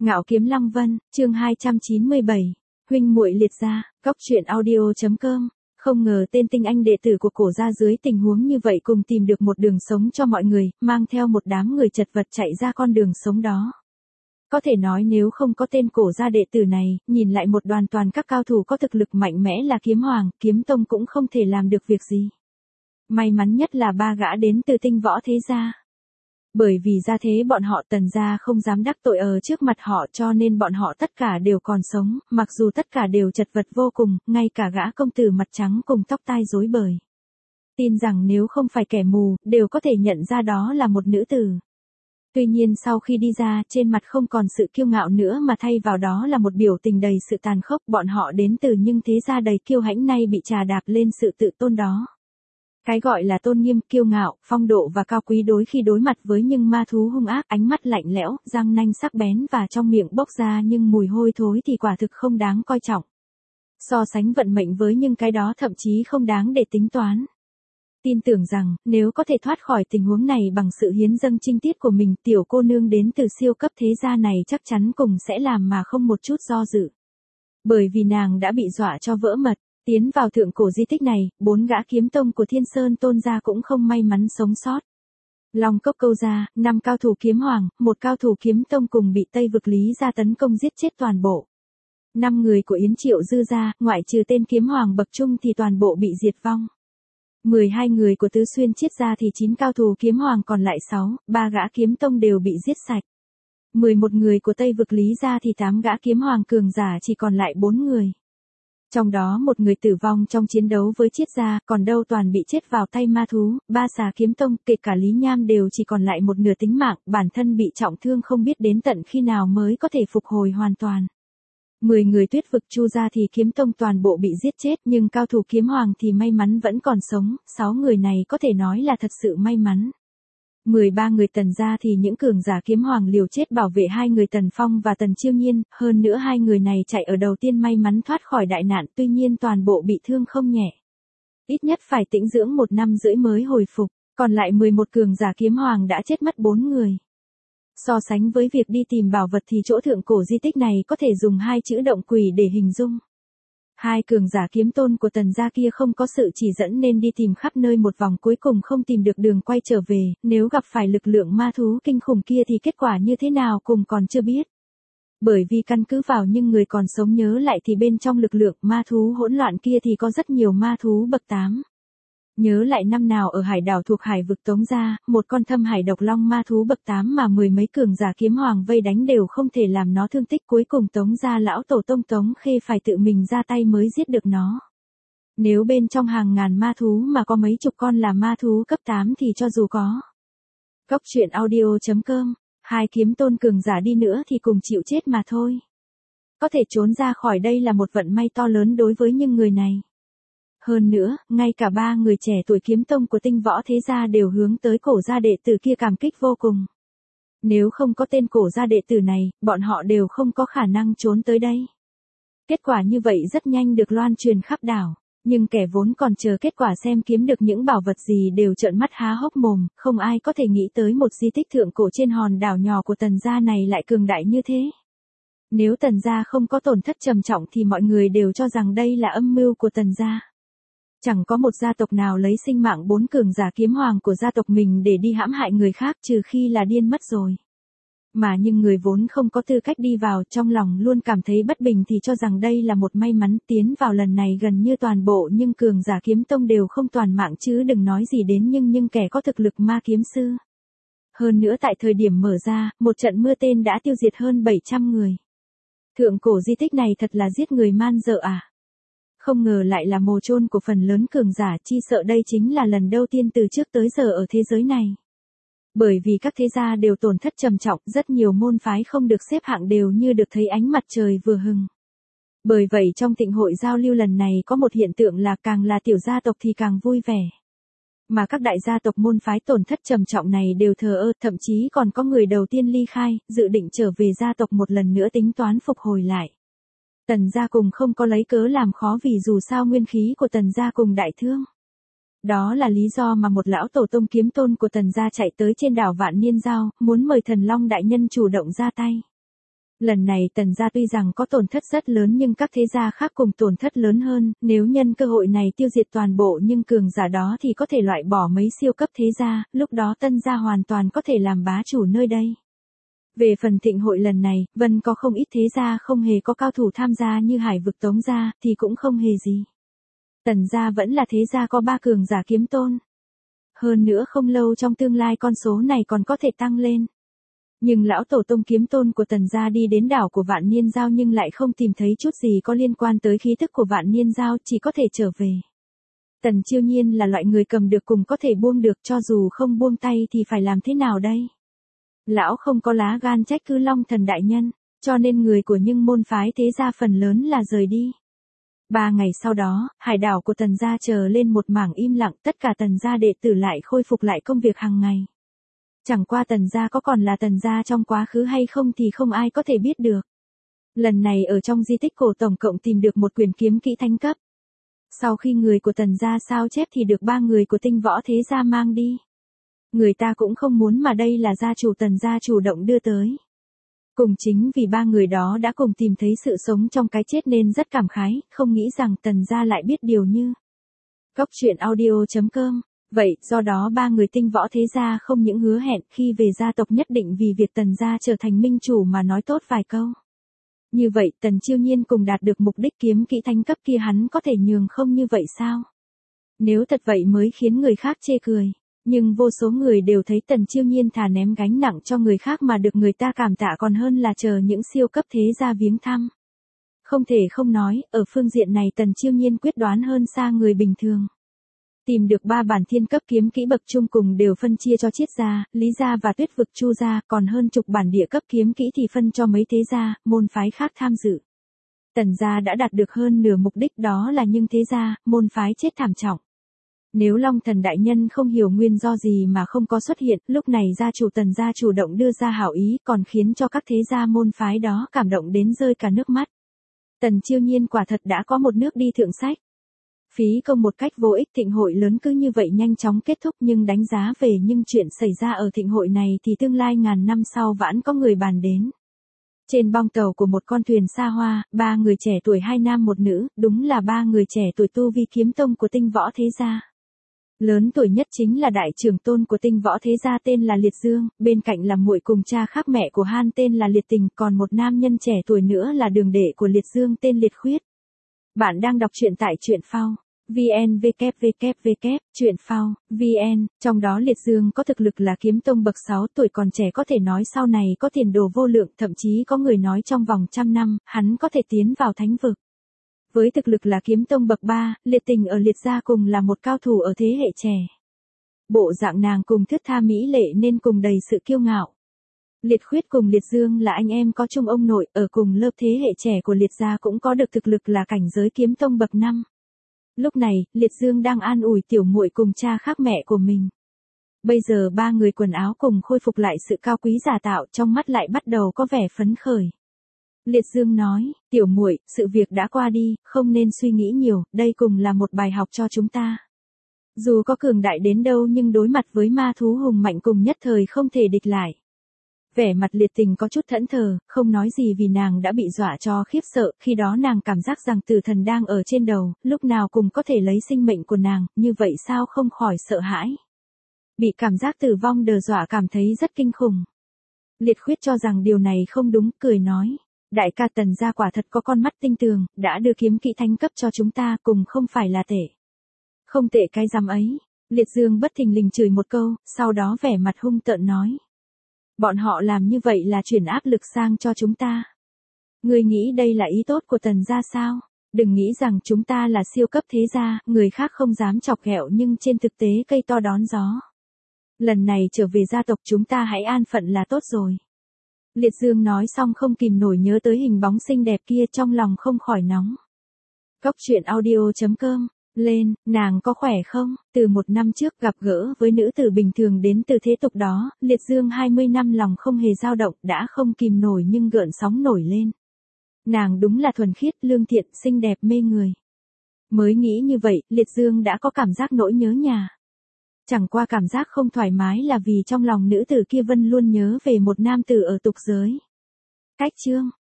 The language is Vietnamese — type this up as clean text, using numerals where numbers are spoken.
Ngạo Kiếm Lăng Vân, chương 297, huynh muội liệt gia, góc truyện audio.com. Không ngờ tên tinh anh đệ tử của cổ gia dưới tình huống như vậy cùng tìm được một đường sống cho mọi người, mang theo một đám người chật vật chạy ra con đường sống đó. Có thể nói nếu không có tên cổ gia đệ tử này, nhìn lại một đoàn toàn các cao thủ có thực lực mạnh mẽ là Kiếm Hoàng, Kiếm Tông cũng không thể làm được việc gì. May mắn nhất là ba gã đến từ Tinh Võ thế gia. Bởi vì ra thế bọn họ Tần gia không dám đắc tội ở trước mặt họ cho nên bọn họ tất cả đều còn sống, mặc dù tất cả đều chật vật vô cùng, ngay cả gã công tử mặt trắng cùng tóc tai rối bời. Tin rằng nếu không phải kẻ mù, đều có thể nhận ra đó là một nữ tử. Tuy nhiên sau khi đi ra, trên mặt không còn sự kiêu ngạo nữa mà thay vào đó là một biểu tình đầy sự tàn khốc. Bọn họ đến từ nhưng thế gia đầy kiêu hãnh nay bị trà đạp lên sự tự tôn đó. Cái gọi là tôn nghiêm, kiêu ngạo, phong độ và cao quý đôi khi đối mặt với những ma thú hung ác, ánh mắt lạnh lẽo, răng nanh sắc bén và trong miệng bốc ra nhưng mùi hôi thối thì quả thực không đáng coi trọng. So sánh vận mệnh với những cái đó thậm chí không đáng để tính toán. Tin tưởng rằng, nếu có thể thoát khỏi tình huống này bằng sự hiến dâng trinh tiết của mình, tiểu cô nương đến từ siêu cấp thế gia này chắc chắn cùng sẽ làm mà không một chút do dự. Bởi vì nàng đã bị dọa cho vỡ mật. Tiến vào thượng cổ di tích này, 4 gã kiếm tông của Thiên Sơn Tôn gia cũng không may mắn sống sót. Long Cốc Câu gia, 5 cao thủ kiếm hoàng, 1 cao thủ kiếm tông cùng bị Tây Vực Lý gia tấn công giết chết toàn bộ. 5 người của Yến Triệu Dư gia, ngoại trừ tên kiếm hoàng bậc trung thì toàn bộ bị diệt vong. 12 người của Tứ Xuyên Chiết gia thì 9 cao thủ kiếm hoàng còn lại 6, 3 gã kiếm tông đều bị giết sạch. 11 người của Tây Vực Lý gia thì 8 gã kiếm hoàng cường giả chỉ còn lại 4 người. Trong đó một người tử vong trong chiến đấu với Chiết gia, còn đâu toàn bị chết vào tay ma thú, 3 xà kiếm tông, kể cả Lý Nham đều chỉ còn lại một nửa tính mạng, bản thân bị trọng thương không biết đến tận khi nào mới có thể phục hồi hoàn toàn. 10 người Tuyết Vực Chu gia thì kiếm tông toàn bộ bị giết chết nhưng cao thủ kiếm hoàng thì may mắn vẫn còn sống, 6 người này có thể nói là thật sự may mắn. 13 người Tần gia thì những cường giả kiếm hoàng liều chết bảo vệ 2 người Tần Phong và Tần Chiêu Nhiên, hơn nữa 2 người này chạy ở đầu tiên may mắn thoát khỏi đại nạn, tuy nhiên toàn bộ bị thương không nhẹ. Ít nhất phải tĩnh dưỡng 1 năm rưỡi mới hồi phục, còn lại 11 cường giả kiếm hoàng đã chết mất 4 người. So sánh với việc đi tìm bảo vật thì chỗ thượng cổ di tích này có thể dùng 2 chữ động quỷ để hình dung. 2 cường giả kiếm tôn của Tần gia kia không có sự chỉ dẫn nên đi tìm khắp nơi một vòng cuối cùng không tìm được đường quay trở về, nếu gặp phải lực lượng ma thú kinh khủng kia thì kết quả như thế nào cùng còn chưa biết. Bởi vì căn cứ vào những người còn sống nhớ lại thì bên trong lực lượng ma thú hỗn loạn kia thì có rất nhiều ma thú bậc 8. Nhớ lại năm nào ở hải đảo thuộc hải vực Tống gia, một con thâm hải độc long ma thú bậc 8 mà 10 mấy cường giả kiếm hoàng vây đánh đều không thể làm nó thương tích, cuối cùng Tống gia lão tổ tông Tống Khê phải tự mình ra tay mới giết được nó. Nếu bên trong hàng ngàn ma thú mà có mấy chục con là ma thú cấp 8 thì cho dù có góc truyện audio.com, 2 kiếm tôn cường giả đi nữa thì cùng chịu chết mà thôi. Có thể trốn ra khỏi đây là một vận may to lớn đối với những người này. Hơn nữa, ngay cả 3 người trẻ tuổi kiếm tông của Tinh Võ thế gia đều hướng tới cổ gia đệ tử kia cảm kích vô cùng. Nếu không có tên cổ gia đệ tử này, bọn họ đều không có khả năng trốn tới đây. Kết quả như vậy rất nhanh được loan truyền khắp đảo, nhưng kẻ vốn còn chờ kết quả xem kiếm được những bảo vật gì đều trợn mắt há hốc mồm, không ai có thể nghĩ tới một di tích thượng cổ trên hòn đảo nhỏ của Tần gia này lại cường đại như thế. Nếu Tần gia không có tổn thất trầm trọng thì mọi người đều cho rằng đây là âm mưu của Tần gia. Chẳng có một gia tộc nào lấy sinh mạng 4 cường giả kiếm hoàng của gia tộc mình để đi hãm hại người khác trừ khi là điên mất rồi. Mà những người vốn không có tư cách đi vào trong lòng luôn cảm thấy bất bình thì cho rằng đây là một may mắn. Tiến vào lần này gần như toàn bộ nhưng cường giả kiếm tông đều không toàn mạng chứ đừng nói gì đến nhưng kẻ có thực lực ma kiếm sư. Hơn nữa tại thời điểm mở ra, một trận mưa tên đã tiêu diệt hơn 700 người. Thượng cổ di tích này thật là giết người man dợ à. Không ngờ lại là mồ chôn của phần lớn cường giả, chi sợ đây chính là lần đầu tiên từ trước tới giờ ở thế giới này. Bởi vì các thế gia đều tổn thất trầm trọng, rất nhiều môn phái không được xếp hạng đều như được thấy ánh mặt trời vừa hừng. Bởi vậy trong tịnh hội giao lưu lần này có một hiện tượng là càng là tiểu gia tộc thì càng vui vẻ. Mà các đại gia tộc môn phái tổn thất trầm trọng này đều thờ ơ, thậm chí còn có người đầu tiên ly khai, dự định trở về gia tộc một lần nữa tính toán phục hồi lại. Tần gia cùng không có lấy cớ làm khó vì dù sao nguyên khí của Tần gia cùng đại thương. Đó là lý do mà một lão tổ tông kiếm tôn của Tần gia chạy tới trên đảo Vạn Niên Giao, muốn mời Thần Long đại nhân chủ động ra tay. Lần này Tần gia tuy rằng có tổn thất rất lớn nhưng các thế gia khác cùng tổn thất lớn hơn, nếu nhân cơ hội này tiêu diệt toàn bộ nhưng cường giả đó thì có thể loại bỏ mấy siêu cấp thế gia, lúc đó Tân gia hoàn toàn có thể làm bá chủ nơi đây. Về phần thịnh hội lần này, Vân có không ít thế gia không hề có cao thủ tham gia như Hải Vực Tống gia, thì cũng không hề gì. Tần gia vẫn là thế gia có 3 cường giả kiếm tôn. Hơn nữa không lâu trong tương lai con số này còn có thể tăng lên. Nhưng lão tổ tông kiếm tôn của Tần gia đi đến đảo của Vạn Niên Giao nhưng lại không tìm thấy chút gì có liên quan tới khí tức của Vạn Niên Giao, chỉ có thể trở về. Tần Chiêu Nhiên là loại người cầm được cùng có thể buông được, cho dù không buông tay thì phải làm thế nào đây? Lão không có lá gan trách cứ Long Thần đại nhân, cho nên người của những môn phái thế gia phần lớn là rời đi. 3 ngày sau đó, hải đảo của Tần gia trở lên một mảng im lặng, tất cả Tần gia đệ tử lại khôi phục lại công việc hàng ngày. Chẳng qua Tần gia có còn là Tần gia trong quá khứ hay không thì không ai có thể biết được. Lần này ở trong di tích cổ tổng cộng tìm được một quyển kiếm kỹ thánh cấp. Sau khi người của Tần gia sao chép thì được 3 người của Tinh Võ thế gia mang đi. Người ta cũng không muốn mà đây là gia chủ Tần gia chủ động đưa tới. Cùng chính vì 3 người đó đã cùng tìm thấy sự sống trong cái chết nên rất cảm khái, không nghĩ rằng Tần gia lại biết điều như. Goctruyện.audio.com. Vậy, do đó 3 người Tinh Võ thế gia không những hứa hẹn khi về gia tộc nhất định vì việc Tần gia trở thành minh chủ mà nói tốt vài câu. Như vậy Tần Chiêu Nhiên cùng đạt được mục đích kiếm kỹ thánh cấp kia hắn có thể nhường không như vậy sao? Nếu thật vậy mới khiến người khác chê cười. Nhưng vô số người đều thấy Tần Chiêu Nhiên thà ném gánh nặng cho người khác mà được người ta cảm tạ còn hơn là chờ những siêu cấp thế gia viếng thăm. Không thể không nói, ở phương diện này Tần Chiêu Nhiên quyết đoán hơn xa người bình thường. Tìm được 3 bản thiên cấp kiếm kỹ bậc trung cùng đều phân chia cho Chiết gia, Lý gia và Tuyết Vực Chu gia, còn hơn chục bản địa cấp kiếm kỹ thì phân cho mấy thế gia, môn phái khác tham dự. Tần gia đã đạt được hơn nửa mục đích đó là nhưng thế gia, môn phái chết thảm trọng. Nếu Long Thần đại nhân không hiểu nguyên do gì mà không có xuất hiện, lúc này gia chủ Tần gia chủ động đưa ra hảo ý còn khiến cho các thế gia môn phái đó cảm động đến rơi cả nước mắt. Tần Chiêu Nhiên quả thật đã có một nước đi thượng sách. Phí công một cách vô ích, thịnh hội lớn cứ như vậy nhanh chóng kết thúc nhưng đánh giá về nhưng chuyện xảy ra ở thịnh hội này thì tương lai ngàn năm sau vẫn có người bàn đến. Trên bong tàu của một con thuyền xa hoa, 3 người trẻ tuổi 2 nam 1 nữ, đúng là 3 người trẻ tuổi tu vi kiếm tông của Tinh Võ thế gia. Lớn tuổi nhất chính là đại trưởng tôn của Tinh Võ thế gia tên là Liệt Dương, bên cạnh là muội cùng cha khác mẹ của Han tên là Liệt Tình, còn một nam nhân trẻ tuổi nữa là đường đệ của Liệt Dương tên Liệt Khuyết. Bạn đang đọc truyện tại truyện phao VN www. Truyện phao VN, trong đó Liệt Dương có thực lực là kiếm tông bậc 6 tuổi còn trẻ có thể nói sau này có tiền đồ vô lượng, thậm chí có người nói trong vòng 100 năm, hắn có thể tiến vào thánh vực. Với thực lực là kiếm tông bậc 3, Liệt Tình ở Liệt gia cùng là một cao thủ ở thế hệ trẻ. Bộ dạng nàng cùng thướt tha mỹ lệ nên cùng đầy sự kiêu ngạo. Liệt Khuyết cùng Liệt Dương là anh em có chung ông nội, ở cùng lớp thế hệ trẻ của Liệt gia cũng có được thực lực là cảnh giới kiếm tông bậc 5. Lúc này, Liệt Dương đang an ủi tiểu muội cùng cha khác mẹ của mình. Bây giờ 3 người quần áo cùng khôi phục lại sự cao quý giả tạo, trong mắt lại bắt đầu có vẻ phấn khởi. Liệt Dương nói, tiểu muội, sự việc đã qua đi, không nên suy nghĩ nhiều, đây cùng là một bài học cho chúng ta. Dù có cường đại đến đâu nhưng đối mặt với ma thú hùng mạnh cùng nhất thời không thể địch lại. Vẻ mặt Liệt Tình có chút thẫn thờ, không nói gì vì nàng đã bị dọa cho khiếp sợ, khi đó nàng cảm giác rằng tử thần đang ở trên đầu, lúc nào cũng có thể lấy sinh mệnh của nàng, như vậy sao không khỏi sợ hãi. Bị cảm giác tử vong đe dọa cảm thấy rất kinh khủng. Liệt Khuyết cho rằng điều này không đúng, cười nói. Đại ca Tần gia quả thật có con mắt tinh tường, đã đưa kiếm kỹ thánh cấp cho chúng ta cùng không phải là tệ. Không tệ cái rắm ấy. Liệt Dương bất thình lình chửi một câu, sau đó vẻ mặt hung tợn nói. Bọn họ làm như vậy là chuyển áp lực sang cho chúng ta. Ngươi nghĩ đây là ý tốt của Tần gia sao? Đừng nghĩ rằng chúng ta là siêu cấp thế gia, người khác không dám chọc ghẹo nhưng trên thực tế cây to đón gió. Lần này trở về gia tộc chúng ta hãy an phận là tốt rồi. Liệt Dương nói xong không kìm nổi nhớ tới hình bóng xinh đẹp kia trong lòng không khỏi nóng. Goctruyện.audio.com. Lên, nàng có khỏe không? Từ 1 năm trước gặp gỡ với nữ tử bình thường đến từ thế tục đó, Liệt Dương 20 năm lòng không hề dao động, đã không kìm nổi nhưng gợn sóng nổi lên. Nàng đúng là thuần khiết, lương thiện, xinh đẹp mê người. Mới nghĩ như vậy, Liệt Dương đã có cảm giác nỗi nhớ nhà. Chẳng qua cảm giác không thoải mái là vì trong lòng nữ tử kia Vân luôn nhớ về một nam tử ở tục giới. Cách chương